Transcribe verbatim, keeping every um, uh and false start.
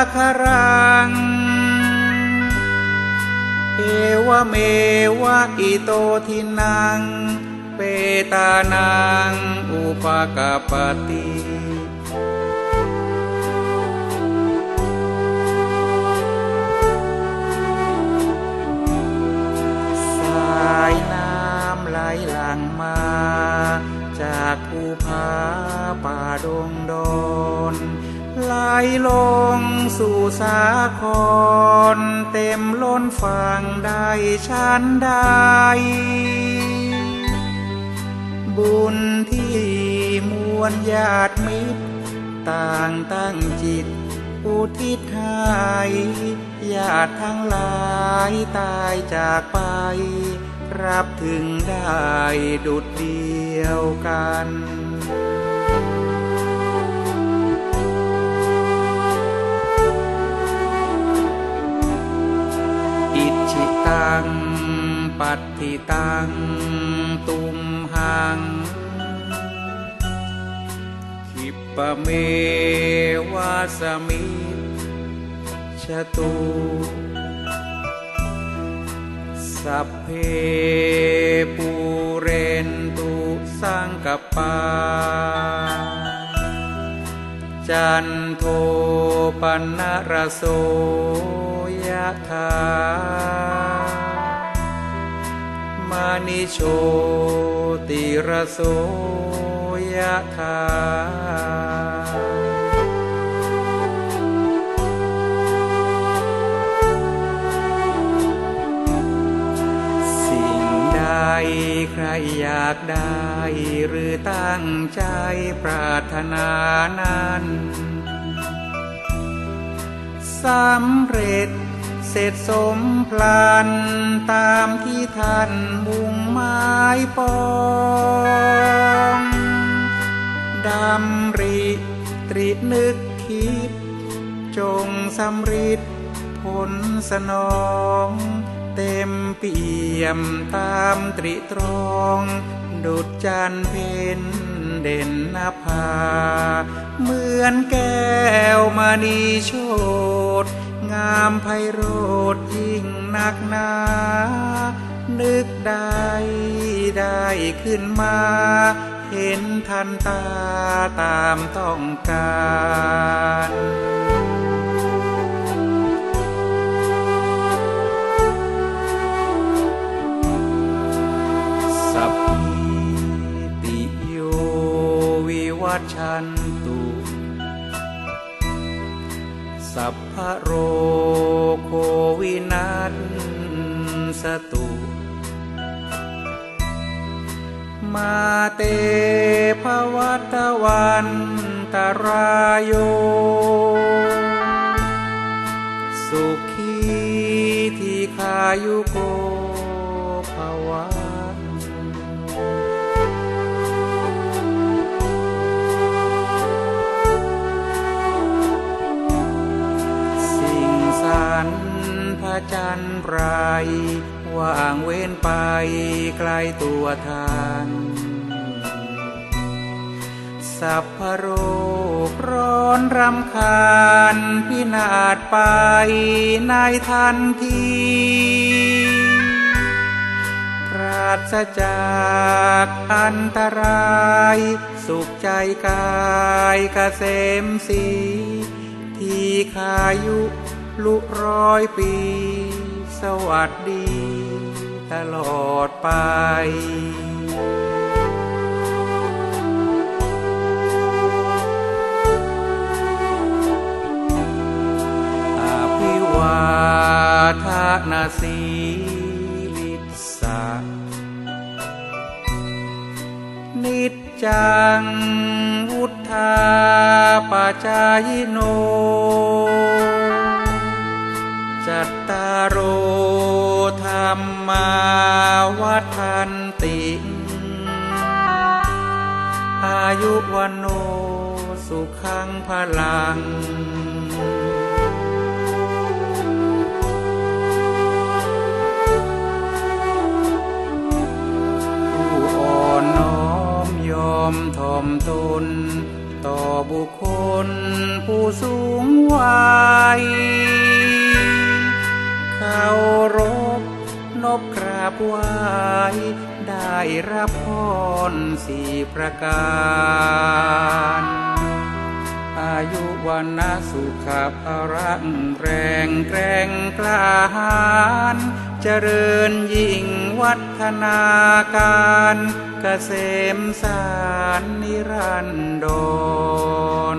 คารังเอวเมวะอิโตทินังเปตานังอุปกาปติสายน้ำไหลหลั่งมาจากภูผาป่าดงดอนไหลลงสู่สาครเต็มล้นฝั่งได้ชั้นใดบุญที่มวลญาติมิตรต่างตั้งจิตอุทิศให้ญาติทั้งหลายตายจากไปรับถึงได้ดุจเดียวกันอิจิตังปัตติตังตุมหังขิปะเมวาสมิชตุสัพเพปูเรนตุสังกปาจันโทปนรโสยถามณิโชติรโสยถาใครอยากได้หรือตั้งใจปรารถนานั้นสำเร็จเสร็จสมพลันตามที่ท่านมุ่งหมายปองดำริตรินึกคิดจงสำฤทธิ์ผลสนองเต็มเปี่ยมตามตริตรองดุจจันทร์เพ็ญเด่นนภาเหมือนแก้วมณีโชติงามไพโรจน์ยิ่งนักหนานึกได้ได้ขึ้นมาเห็นทันตาตามต้องการสัพพิติโยวิวัชชันตุสัพพะโรโควินัสสตุมาเตภวัตวันตรายโยสุขีทีขายุโกภวะสิ่งสรรพจันทร์ไรว่างเว้นไปไกลตัวทานสัพพโรคร้อนรำคาญพินาศไปในทันทีปราศจากอันตรายสุขใจกายเกษมสีที่ขายุลุร้อยปีสวัสดีตลอดไปอภิวาทนาสีลิสานิจจังวุฒาปัจจายโนจัตตารโอธรรมาวัฏันติอายุวันโนสุขังพลังผู้อ่อนน้อมยอมถ่อมตนต่อบุคคลผู้สูงวัเคารพนบกราบไหว้ได้รับพรสี่ประการอายุวันนะสุขภาระแรงแกร่งกล้าหาญเจริญยิ่งวัฒนาการเกษมสารนิรันดร